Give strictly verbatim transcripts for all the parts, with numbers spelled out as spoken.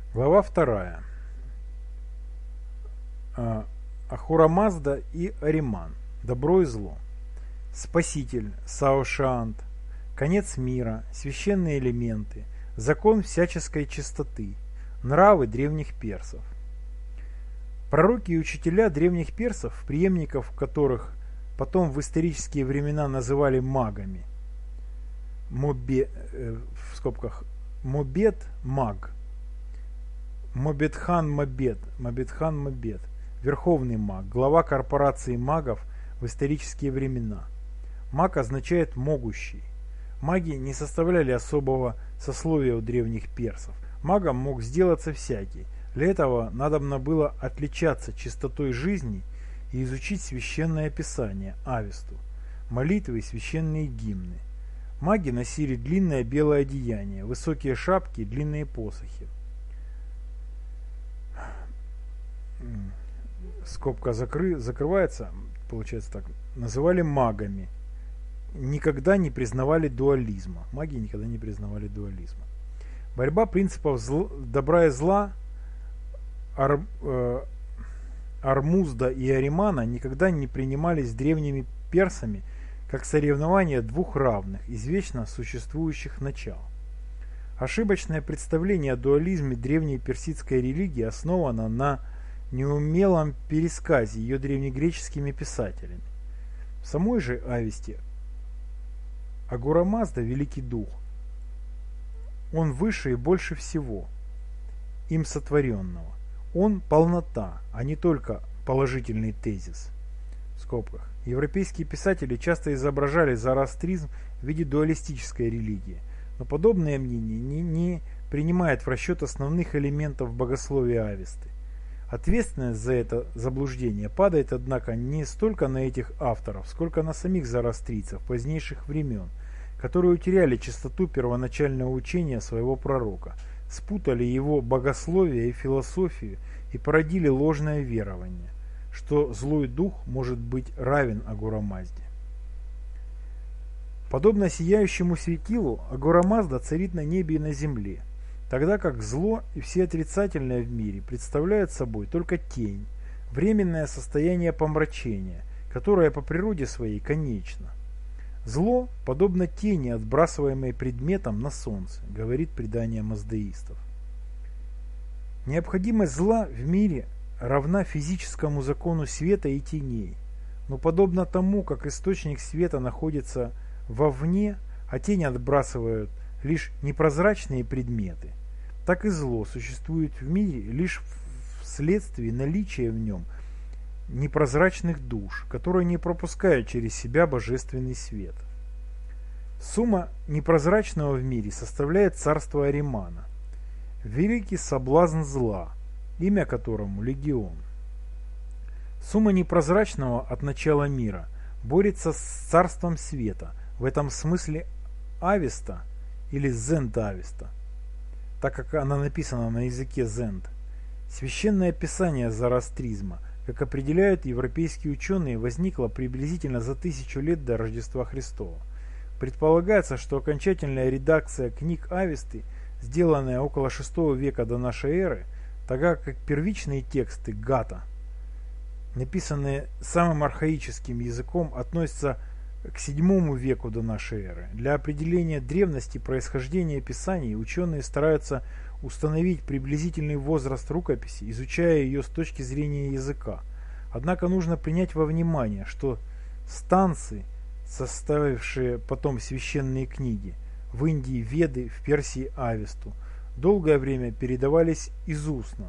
Глава вторая. Ахура Мазда и Ариман. Добро и зло. Спаситель Саошиант. Конец мира. Священные элементы. Закон всяческой чистоты. Нравы древних персов. Пророки и учителя древних персов, преемников которых потом в исторические времена называли магами. Мобе, э, в скобках Мобед маг. Мобедхан Мобед, Мобедхан Мобед, верховный маг, глава корпорации магов в исторические времена. Маг означает «могущий». Маги не составляли особого сословия у древних персов. Магом мог сделаться всякий. Для этого надобно было отличаться чистотой жизни и изучить священное писание, авесту, молитвы и священные гимны. Маги носили длинное белое одеяние, высокие шапки и длинные посохи. Скобка закры, закрывается, получается так, называли магами. Никогда не признавали дуализма. Маги никогда не признавали дуализма. Борьба принципов зл, добра и зла Ар, э, Армузда и Аримана никогда не принимались древними персами как соревнование двух равных, извечно существующих начал. Ошибочное представление о дуализме древней персидской религии основано на неумелом пересказе ее древнегреческими писателями. В самой же Авесте Ахура Мазда – великий дух. Он выше и больше всего, им сотворенного. Он – полнота, а не только положительный тезис. В скобках. Европейские писатели часто изображали зороастризм в виде дуалистической религии, но подобное мнение не, не принимает в расчет основных элементов богословия Авесты. Ответственность за это заблуждение падает, однако, не столько на этих авторов, сколько на самих зороастрийцев позднейших времен, которые утеряли чистоту первоначального учения своего пророка, спутали его богословие и философию и породили ложное верование, что злой дух может быть равен Ахура Мазде. Подобно сияющему светилу, Ахура Мазда царит на небе и на земле, тогда как зло и все отрицательное в мире представляют собой только тень, временное состояние помрачения, которое по природе своей конечно. Зло подобно тени, отбрасываемой предметом на солнце, говорит предание маздеистов. Необходимость зла в мире равна физическому закону света и теней, но подобно тому, как источник света находится вовне, а тени отбрасывают лишь непрозрачные предметы, так и зло существует в мире лишь вследствие наличия в нем непрозрачных душ, которые не пропускают через себя божественный свет. Сумма непрозрачного в мире составляет царство Аримана, великий соблазн зла, имя которому легион. Сумма непрозрачного от начала мира борется с царством света, в этом смысле Авеста или Зенд-Авеста, так как она написана на языке Зенд. Священное писание зороастризма, как определяют европейские ученые, возникло приблизительно за тысячу лет до Рождества Христова. Предполагается, что окончательная редакция книг Авесты, сделанная около шестого века до нашей эры, тогда как первичные тексты Гата, написанные самым архаическим языком, относятся к седьмому веку до нашей эры. Для определения древности происхождения писаний ученые стараются установить приблизительный возраст рукописи, изучая ее с точки зрения языка. Однако нужно принять во внимание, что станцы, составившие потом священные книги, в Индии Веды, в Персии Авесту, долгое время передавались из устно,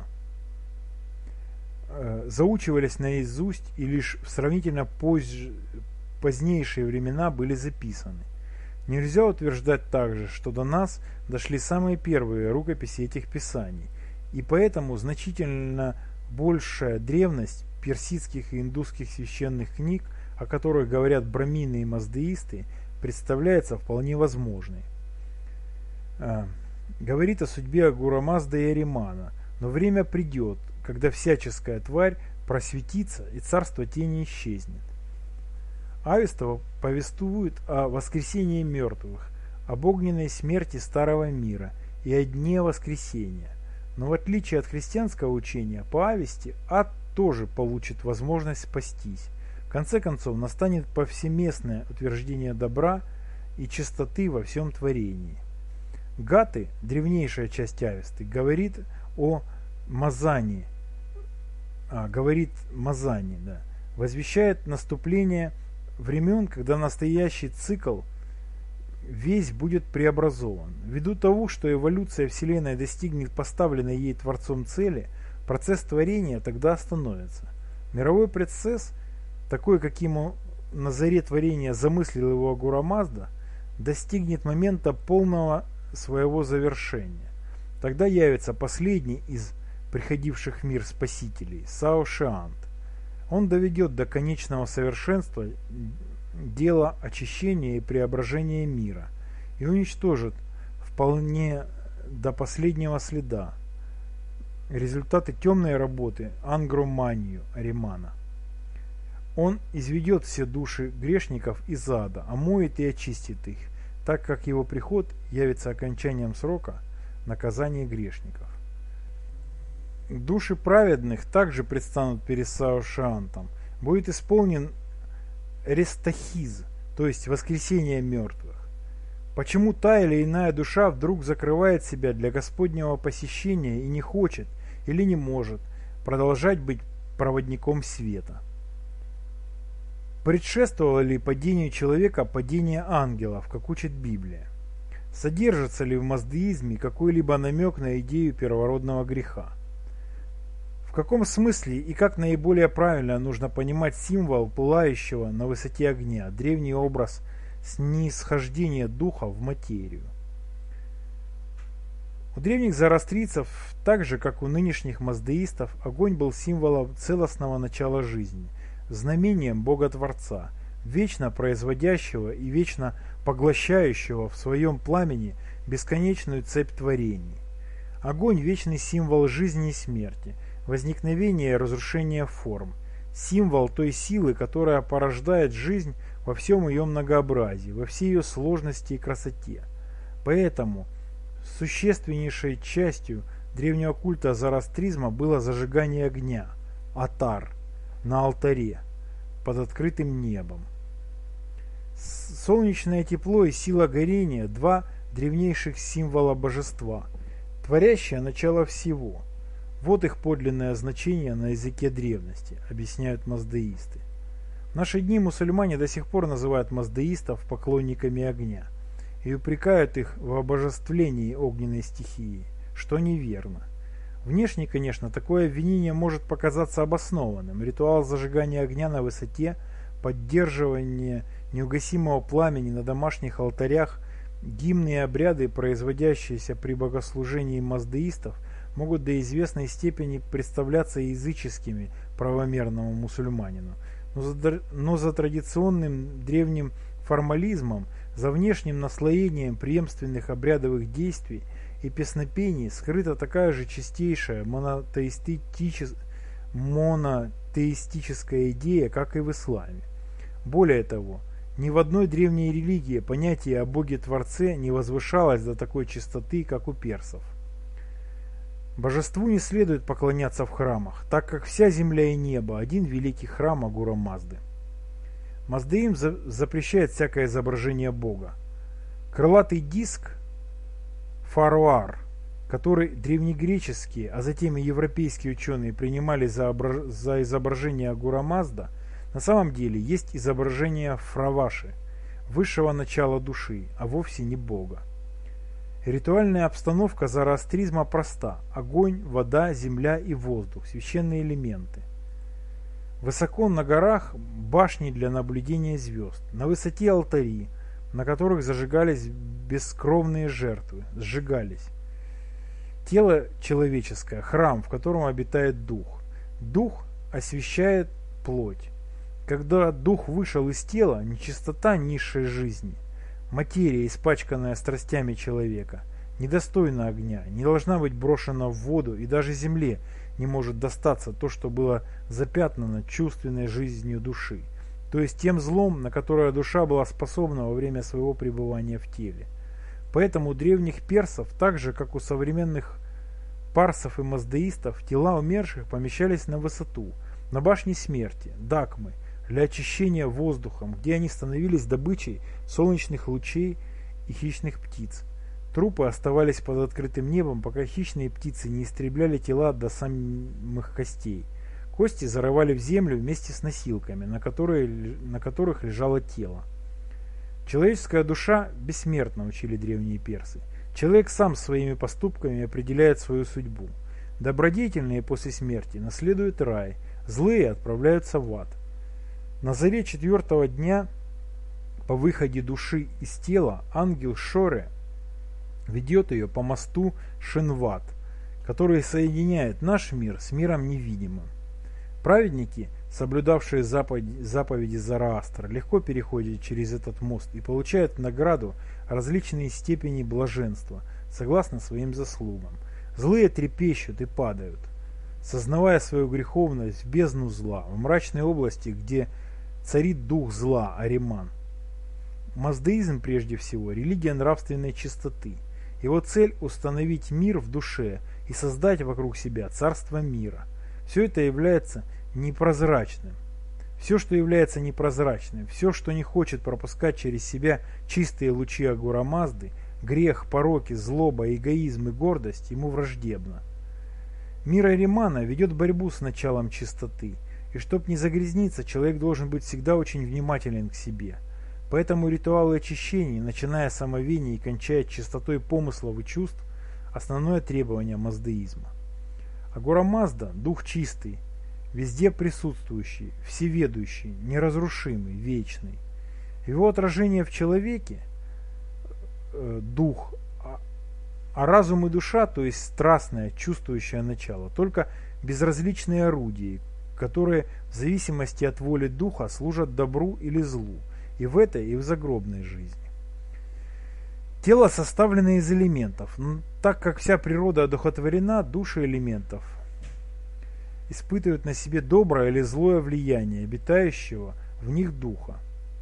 заучивались наизусть и лишь в сравнительно позже, позднейшие времена были записаны. Нельзя утверждать также, что до нас дошли самые первые рукописи этих писаний, и поэтому значительно большая древность персидских и индусских священных книг, о которых говорят брамины и маздеисты, представляется вполне возможной. А, говорит о судьбе Ахура Мазда и Аримана, но время придет, когда всяческая тварь просветится и царство тени исчезнет. Авеста повествует о воскресении мертвых, об огненной смерти старого мира и о дне воскресения. Но в отличие от христианского учения, по Авести ад тоже получит возможность спастись. В конце концов, настанет повсеместное утверждение добра и чистоты во всем творении. Гаты, древнейшая часть Авесты, говорит о Мазане, а, говорит Мазане, да, возвещает наступление времен, когда настоящий цикл весь будет преобразован. Ввиду того, что эволюция Вселенной достигнет поставленной ей Творцом цели, процесс творения тогда остановится. Мировой процесс, такой, каким он на заре творения замыслил его Агура Мазда, достигнет момента полного своего завершения. Тогда явится последний из приходивших в мир спасителей, Сао Шиант. Он доведет до конечного совершенства дело очищения и преображения мира и уничтожит вполне до последнего следа результаты темной работы ангроманию Аримана. Он изведет все души грешников из ада, омоет и очистит их, так как его приход явится окончанием срока наказания грешников. Души праведных также предстанут перед Сао Шиантом. Будет исполнен рестахиз, то есть воскресение мертвых. Почему та или иная душа вдруг закрывает себя для Господнего посещения и не хочет или не может продолжать быть проводником света? Предшествовало ли падению человека падение ангелов, как учит Библия? Содержится ли в маздеизме какой-либо намек на идею первородного греха? В каком смысле и как наиболее правильно нужно понимать символ пылающего на высоте огня, древний образ снисхождения духа в материю? У древних зороастрийцев, так же как у нынешних маздеистов, огонь был символом целостного начала жизни, знамением Бога-Творца, вечно производящего и вечно поглощающего в своем пламени бесконечную цепь творений. Огонь – вечный символ жизни и смерти, возникновения и разрушения форм, символ той силы, которая порождает жизнь во всем ее многообразии, во всей ее сложности и красоте. Поэтому существеннейшей частью древнего культа зороастризма было зажигание огня, атар, на алтаре, под открытым небом. Солнечное тепло и сила горения – два древнейших символа божества, творящее начало всего. Вот их подлинное значение на языке древности, объясняют маздеисты. В наши дни мусульмане до сих пор называют маздеистов поклонниками огня и упрекают их в обожествлении огненной стихии, что неверно. Внешне, конечно, такое обвинение может показаться обоснованным. Ритуал зажигания огня на высоте, поддерживание неугасимого пламени на домашних алтарях, гимны и обряды, производящиеся при богослужении маздеистов, могут до известной степени представляться языческими правомерному мусульманину. Но за, но за традиционным древним формализмом, за внешним наслоением преемственных обрядовых действий и песнопений скрыта такая же чистейшая монотеистичес... монотеистическая идея, как и в исламе. Более того, ни в одной древней религии понятие о Боге-Творце не возвышалось до такой чистоты, как у персов. Божеству не следует поклоняться в храмах, так как вся земля и небо – один великий храм Агура Мазды. Маздеизм за запрещает всякое изображение Бога. Крылатый диск – фаруар, который древнегреческие, а затем и европейские ученые принимали за, за изображение Агура Мазда, на самом деле есть изображение Фраваши, высшего начала души, а вовсе не Бога. Ритуальная обстановка зороастризма проста: огонь, вода, земля и воздух, священные элементы. Высоко на горах башни для наблюдения звезд, на высоте алтари, на которых зажигались бескровные жертвы, сжигались. Тело человеческое – храм, в котором обитает дух. Дух освящает плоть. Когда дух вышел из тела, нечистота низшей жизни, материя, испачканная страстями человека, недостойна огня, не должна быть брошена в воду, и даже земле не может достаться то, что было запятнано чувственной жизнью души, то есть тем злом, на которое душа была способна во время своего пребывания в теле. Поэтому у древних персов, так же как у современных парсов и маздеистов тела умерших помещались на высоту, на башне смерти, Дакмы, для очищения воздухом, где они становились добычей солнечных лучей и хищных птиц. Трупы оставались под открытым небом, пока хищные птицы не истребляли тела до самых костей. Кости зарывали в землю вместе с носилками, на, которые, на которых лежало тело. Человеческая душа бессмертна, учили древние персы. Человек сам своими поступками определяет свою судьбу. Добродетельные после смерти наследуют рай, злые отправляются в ад. На заре четвертого дня по выходе души из тела ангел Шоре ведет ее по мосту Шинват, который соединяет наш мир с миром невидимым. Праведники, соблюдавшие заповеди, заповеди Зараастра, легко переходят через этот мост и получают в награду различные степени блаженства, согласно своим заслугам. Злые трепещут и падают, сознавая свою греховность в бездну зла, в мрачной области, где царит дух зла, Ариман. Маздеизм прежде всего религия нравственной чистоты. Его цель – установить мир в душе и создать вокруг себя царство мира. Все это является непрозрачным. Все, что является непрозрачным, все, что не хочет пропускать через себя чистые лучи Агура Мазды, грех, пороки, злоба, эгоизм и гордость, ему враждебно. Мир Аримана ведет борьбу с началом чистоты, и чтобы не загрязниться, человек должен быть всегда очень внимателен к себе. Поэтому ритуалы очищения, начиная с омовения и кончая чистотой помыслов и чувств, основное требование маздеизма. Агура Мазда – дух чистый, везде присутствующий, всеведущий, неразрушимый, вечный. Его отражение в человеке э, – дух, а, а разум и душа, то есть страстное, чувствующее начало, только безразличные орудия, которые в зависимости от воли духа служат добру или злу, и в этой, и в загробной жизни. Тело составлено из элементов, но так как вся природа одухотворена, души элементов испытывают на себе доброе или злое влияние обитающего в них духа.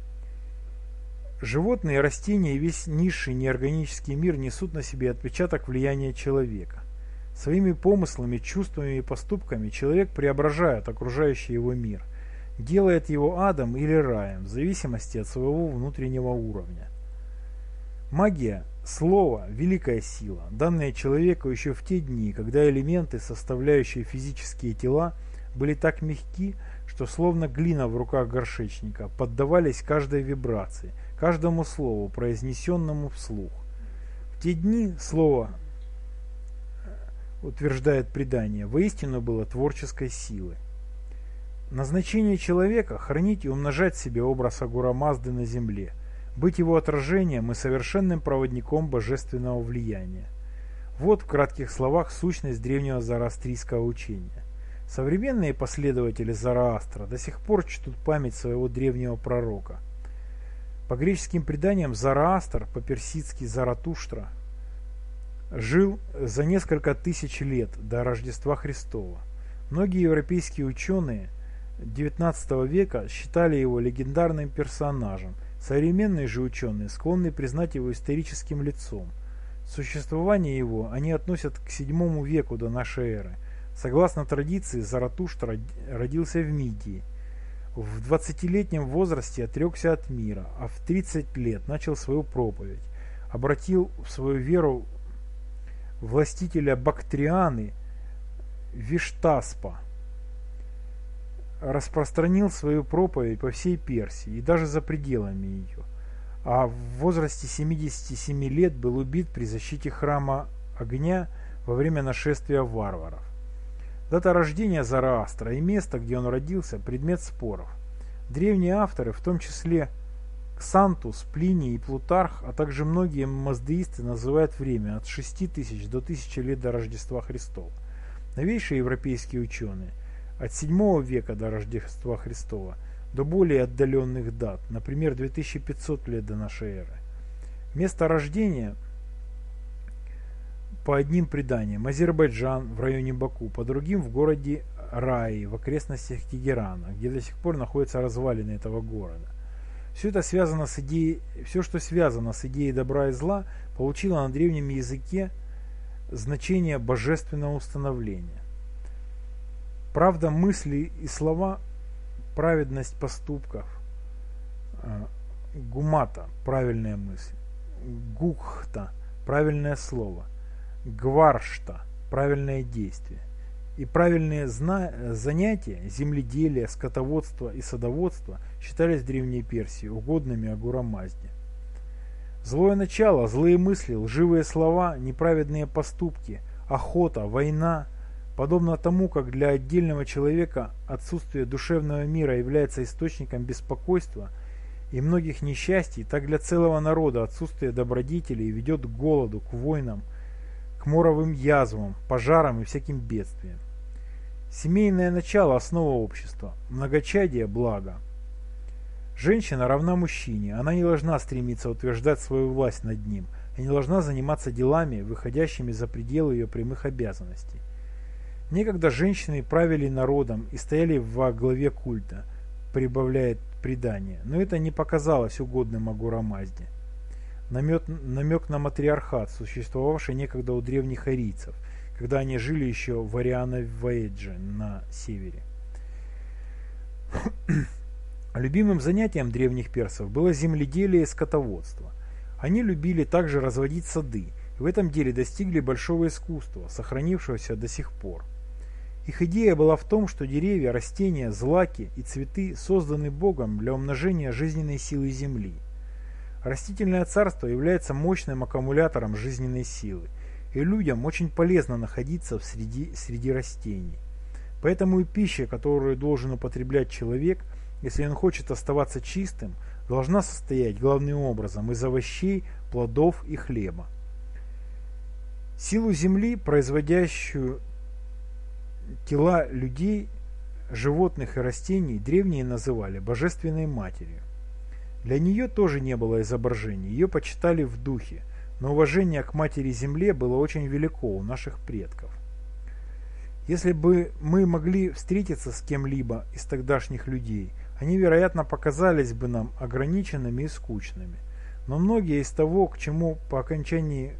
Животные, растения и весь низший неорганический мир несут на себе отпечаток влияния человека. Своими помыслами, чувствами и поступками человек преображает окружающий его мир, делает его адом или раем, в зависимости от своего внутреннего уровня. Магия – слово, великая сила, данная человеку еще в те дни, когда элементы, составляющие физические тела, были так мягки, что словно глина в руках горшечника, поддавались каждой вибрации, каждому слову, произнесенному вслух. В те дни слово, утверждает предание, воистину было творческой силой. Назначение человека – хранить и умножать в себе образ Агура Мазды на земле, быть его отражением и совершенным проводником божественного влияния. Вот в кратких словах сущность древнего зороастрийского учения. Современные последователи Зороастра до сих пор чтут память своего древнего пророка. По греческим преданиям Зороастр, по-персидски Заратуштра, жил за несколько тысяч лет до Рождества Христова. Многие европейские ученые девятнадцатого века считали его легендарным персонажем. Современные же ученые склонны признать его историческим лицом. Существование его они относят к седьмому веку до нашей эры. Согласно традиции, Заратуштра родился в Мидии. В двадцатилетнем возрасте отрекся от мира, а в тридцать лет начал свою проповедь. Обратил в свою веру властителя Бактрианы Виштаспа. Распространил свою проповедь по всей Персии и даже за пределами ее, а в возрасте семидесяти семи лет был убит при защите храма огня во время нашествия варваров. Дата рождения Зороастра и место, где он родился, предмет споров. Древние авторы, в том числе Ксантус, Плиний и Плутарх, а также многие маздеисты называют время от шести тысяч до тысячи лет до Рождества Христова. Новейшие европейские ученые от седьмого века до Рождества Христова до более отдаленных дат, например, две тысячи пятьсот лет до нашей эры. Место рождения по одним преданиям Азербайджан в районе Баку, по другим в городе Раи в окрестностях Тегерана, где до сих пор находятся развалины этого города. Все это связано с идеей, все, что связано с идеей добра и зла, получило на древнем языке значение божественного установления. Правда мысли и слова, праведность поступков, гумата – правильная мысль, гухта – правильное слово, гваршта – правильное действие. И правильные занятия, земледелие, скотоводство и садоводство считались в Древней Персии угодными Агура Мазде. Злое начало, злые мысли, лживые слова, неправедные поступки, охота, война, подобно тому, как для отдельного человека отсутствие душевного мира является источником беспокойства и многих несчастий, так для целого народа отсутствие добродетелей ведет к голоду, к войнам, к моровым язвам, пожарам и всяким бедствиям. Семейное начало – основа общества, многочадие – благо. Женщина равна мужчине, она не должна стремиться утверждать свою власть над ним и не должна заниматься делами, выходящими за пределы ее прямых обязанностей. Некогда женщины правили народом и стояли во главе культа, прибавляет предание, но это не показалось угодным Агура Мазде. Намек, намек на матриархат, существовавший некогда у древних арийцев, когда они жили еще в Ариана-Ваэдже на севере. Любимым занятием древних персов было земледелие и скотоводство. Они любили также разводить сады, и в этом деле достигли большого искусства, сохранившегося до сих пор. Их идея была в том, что деревья, растения, злаки и цветы созданы Богом для умножения жизненной силы земли. Растительное царство является мощным аккумулятором жизненной силы, и людям очень полезно находиться в среди, среди растений. Поэтому и пища, которую должен употреблять человек, если он хочет оставаться чистым, должна состоять главным образом из овощей, плодов и хлеба. Силу земли, производящую тела людей, животных и растений, древние называли Божественной Матерью. Для нее тоже не было изображений, ее почитали в духе, но уважение к Матери Земле было очень велико у наших предков. Если бы мы могли встретиться с кем-либо из тогдашних людей, они, вероятно, показались бы нам ограниченными и скучными. Но многие из того, к чему по окончании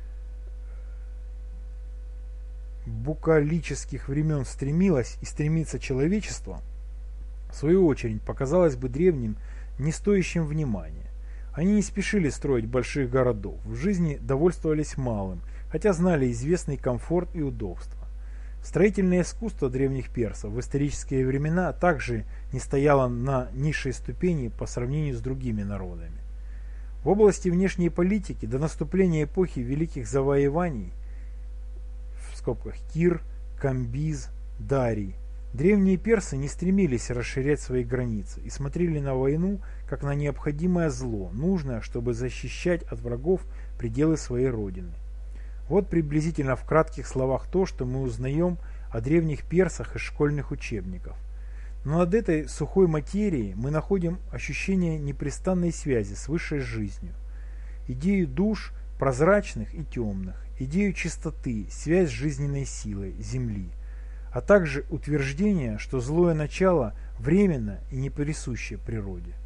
букалических времен стремилось и стремится человечество, в свою очередь показалось бы древним не стоящим внимания. Они не спешили строить больших городов, в жизни довольствовались малым, хотя знали известный комфорт и удобство. Строительное искусство древних персов в исторические времена также не стояло на низшей ступени по сравнению с другими народами. В области внешней политики до наступления эпохи великих завоеваний, в скобках Кир, Камбиз, Дарий, древние персы не стремились расширять свои границы и смотрели на войну как на необходимое зло, нужное, чтобы защищать от врагов пределы своей родины. Вот приблизительно в кратких словах то, что мы узнаем о древних персах из школьных учебников. Но над этой сухой материей мы находим ощущение непрестанной связи с высшей жизнью, идею душ прозрачных и темных, идею чистоты, связь с жизненной силой Земли, а также утверждение, что злое начало временно и не присуще природе.